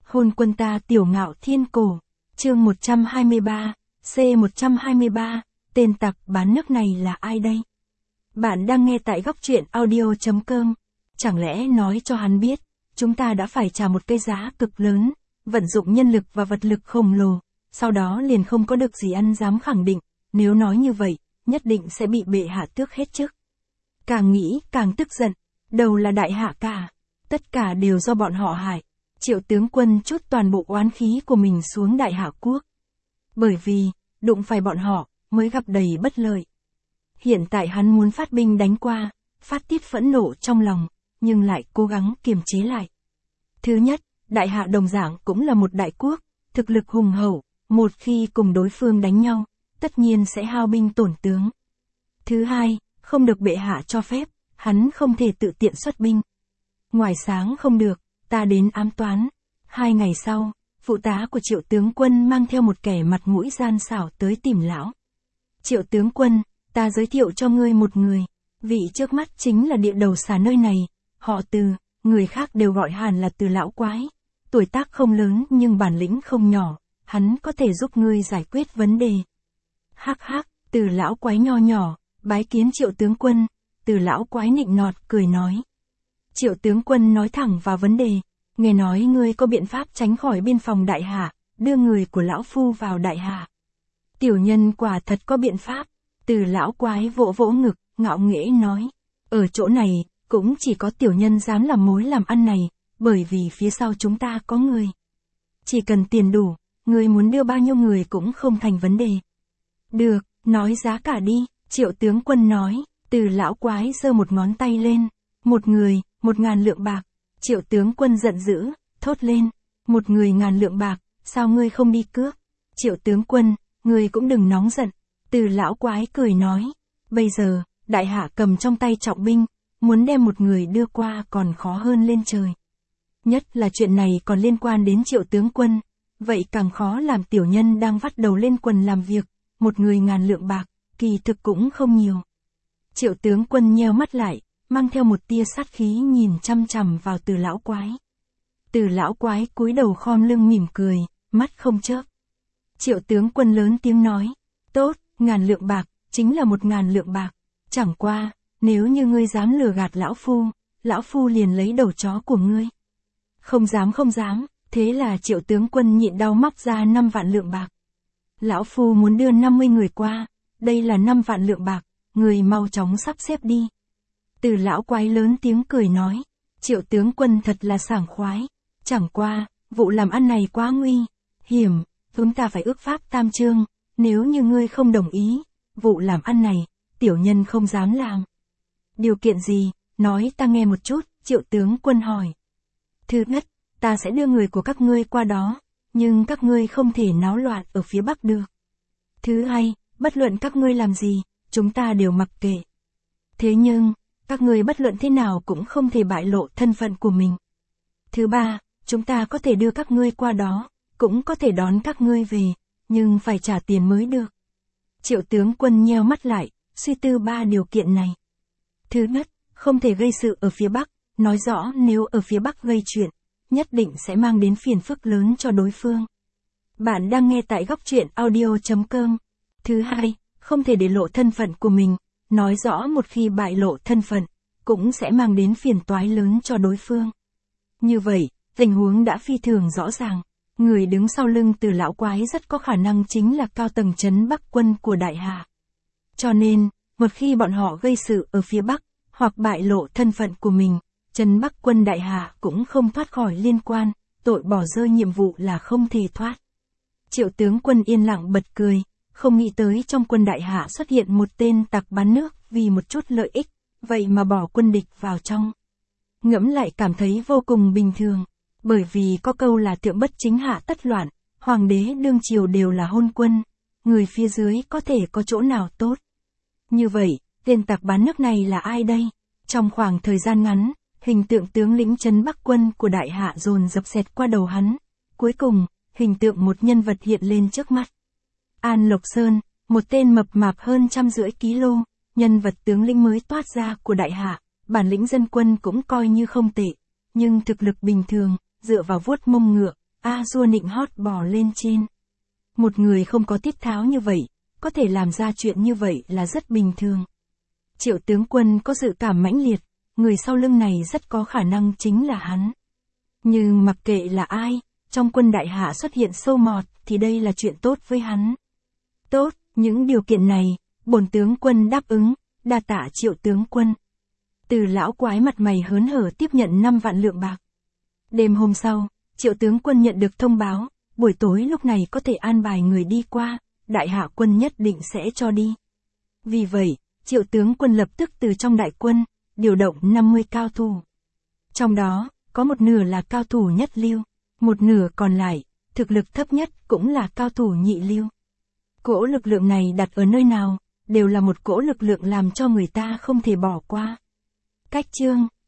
Hôn quân ta tiểu ngạo thiên cổ. Chương 123, C123, tên tặc bán nước này là ai đây? Bạn đang nghe tại góc truyện audio.com. Chẳng lẽ nói cho hắn biết, chúng ta đã phải trả một cái giá cực lớn, vận dụng nhân lực và vật lực khổng lồ, sau đó liền không có được gì ăn dám khẳng định, nếu nói như vậy, nhất định sẽ bị bệ hạ tước hết chức. Càng nghĩ càng tức giận, đầu là đại hạ cả, tất cả đều do bọn họ hại. Triệu tướng quân trút toàn bộ oán khí của mình xuống đại hạ quốc. Bởi vì, đụng phải bọn họ, mới gặp đầy bất lợi. Hiện tại hắn muốn phát binh đánh qua, phát tiết phẫn nộ trong lòng, nhưng lại cố gắng kiềm chế lại. Thứ nhất, đại hạ đồng dạng cũng là một đại quốc, thực lực hùng hậu, một khi cùng đối phương đánh nhau, tất nhiên sẽ hao binh tổn tướng. Thứ hai, không được bệ hạ cho phép, hắn không thể tự tiện xuất binh. Ngoài sáng không được, ta đến ám toán. 2 ngày sau, phụ tá của Triệu tướng quân mang theo một kẻ mặt mũi gian xảo tới tìm lão. Triệu tướng quân, ta giới thiệu cho ngươi một người, vị trước mắt chính là địa đầu xà nơi này, họ Từ, người khác đều gọi hẳn là Từ lão quái. Tuổi tác không lớn nhưng bản lĩnh không nhỏ, hắn có thể giúp ngươi giải quyết vấn đề. Hắc hắc, Từ lão quái nho nhỏ, bái kiến Triệu tướng quân. Từ lão quái nịnh nọt cười nói. Triệu tướng quân nói thẳng vào vấn đề, nghe nói ngươi có biện pháp tránh khỏi biên phòng đại hạ, đưa người của lão phu vào đại hạ. Tiểu nhân quả thật có biện pháp. Từ lão quái vỗ vỗ ngực, ngạo nghễ nói, ở chỗ này, cũng chỉ có tiểu nhân dám làm mối làm ăn này, bởi vì phía sau chúng ta có người. Chỉ cần tiền đủ, ngươi muốn đưa bao nhiêu người cũng không thành vấn đề. Được, nói giá cả đi, Triệu tướng quân nói. Từ lão quái giơ một ngón tay lên, một người, 1.000 lượng bạc. Triệu tướng quân giận dữ, thốt lên, một người 1.000 lượng bạc, sao ngươi không đi cướp? Triệu tướng quân, ngươi cũng đừng nóng giận. Từ lão quái cười nói, bây giờ, đại hạ cầm trong tay trọng binh, muốn đem một người đưa qua còn khó hơn lên trời. Nhất là chuyện này còn liên quan đến Triệu tướng quân, vậy càng khó làm tiểu nhân đang vắt đầu lên quần làm việc, một người 1.000 lượng bạc, kỳ thực cũng không nhiều. Triệu tướng quân nheo mắt lại, mang theo một tia sát khí nhìn chăm chằm vào Từ lão quái. Từ lão quái cúi đầu khom lưng mỉm cười, mắt không chớp. Triệu tướng quân lớn tiếng nói, tốt, 1.000 lượng bạc, chính là 1.000 lượng bạc. Chẳng qua, nếu như ngươi dám lừa gạt lão phu liền lấy đầu chó của ngươi. Không dám, thế là Triệu tướng quân nhịn đau móc ra 5 vạn lượng bạc. Lão phu muốn đưa 50 người qua, đây là 5 vạn lượng bạc, người mau chóng sắp xếp đi. Từ lão quái lớn tiếng cười nói, Triệu tướng quân thật là sảng khoái, chẳng qua, vụ làm ăn này quá nguy hiểm, chúng ta phải ước pháp tam chương, nếu như ngươi không đồng ý, vụ làm ăn này, tiểu nhân không dám làm. Điều kiện gì, nói ta nghe một chút, Triệu tướng quân hỏi. Thứ nhất, ta sẽ đưa người của các ngươi qua đó, nhưng các ngươi không thể náo loạn ở phía Bắc được. Thứ hai, bất luận các ngươi làm gì, chúng ta đều mặc kệ. Thế nhưng, các ngươi bất luận thế nào cũng không thể bại lộ thân phận của mình. Thứ ba, chúng ta có thể đưa các ngươi qua đó, cũng có thể đón các ngươi về, nhưng phải trả tiền mới được. Triệu tướng quân nheo mắt lại, suy tư 3 điều kiện này. Thứ nhất, không thể gây sự ở phía Bắc, nói rõ nếu ở phía Bắc gây chuyện, nhất định sẽ mang đến phiền phức lớn cho đối phương. Bạn đang nghe tại góc truyện audio.com. Thứ hai, không thể để lộ thân phận của mình, nói rõ một khi bại lộ thân phận, cũng sẽ mang đến phiền toái lớn cho đối phương. Như vậy, tình huống đã phi thường rõ ràng, người đứng sau lưng Từ lão quái rất có khả năng chính là cao tầng trấn Bắc quân của đại hạ. Cho nên, một khi bọn họ gây sự ở phía Bắc, hoặc bại lộ thân phận của mình, trấn Bắc quân đại hạ cũng không thoát khỏi liên quan, tội bỏ rơi nhiệm vụ là không thể thoát. Triệu tướng quân yên lặng bật cười, không nghĩ tới trong quân đại hạ xuất hiện một tên tặc bán nước vì một chút lợi ích, vậy mà bỏ quân địch vào trong. Ngẫm lại cảm thấy vô cùng bình thường, bởi vì có câu là thượng bất chính hạ tất loạn, hoàng đế đương triều đều là hôn quân, người phía dưới có thể có chỗ nào tốt. Như vậy, tên tặc bán nước này là ai đây? Trong khoảng thời gian ngắn, hình tượng tướng lĩnh trấn Bắc quân của đại hạ dồn dập xẹt qua đầu hắn. Cuối cùng, hình tượng một nhân vật hiện lên trước mắt. An Lộc Sơn, một tên mập mạp hơn 150 kg, nhân vật tướng lĩnh mới toát ra của đại hạ, bản lĩnh dân quân cũng coi như không tệ, nhưng thực lực bình thường, dựa vào vuốt mông ngựa, A Dua nịnh hót bò lên trên. Một người không có tiết tháo như vậy, có thể làm ra chuyện như vậy là rất bình thường. Triệu tướng quân có dự cảm mãnh liệt, người sau lưng này rất có khả năng chính là hắn. Nhưng mặc kệ là ai, trong quân đại hạ xuất hiện sâu mọt thì đây là chuyện tốt với hắn. Tốt, những điều kiện này, bổn tướng quân đáp ứng, đa tạ Triệu tướng quân. Từ lão quái mặt mày hớn hở tiếp nhận 5 vạn lượng bạc. Đêm hôm sau, Triệu tướng quân nhận được thông báo, buổi tối lúc này có thể an bài người đi qua, đại hạ quân nhất định sẽ cho đi. Vì vậy, Triệu tướng quân lập tức từ trong đại quân, điều động 50 cao thủ. Trong đó, có một nửa là cao thủ nhất lưu, một nửa còn lại, thực lực thấp nhất cũng là cao thủ nhị lưu. Cỗ lực lượng này đặt ở nơi nào, đều là một cỗ lực lượng làm cho người ta không thể bỏ qua. Cách chương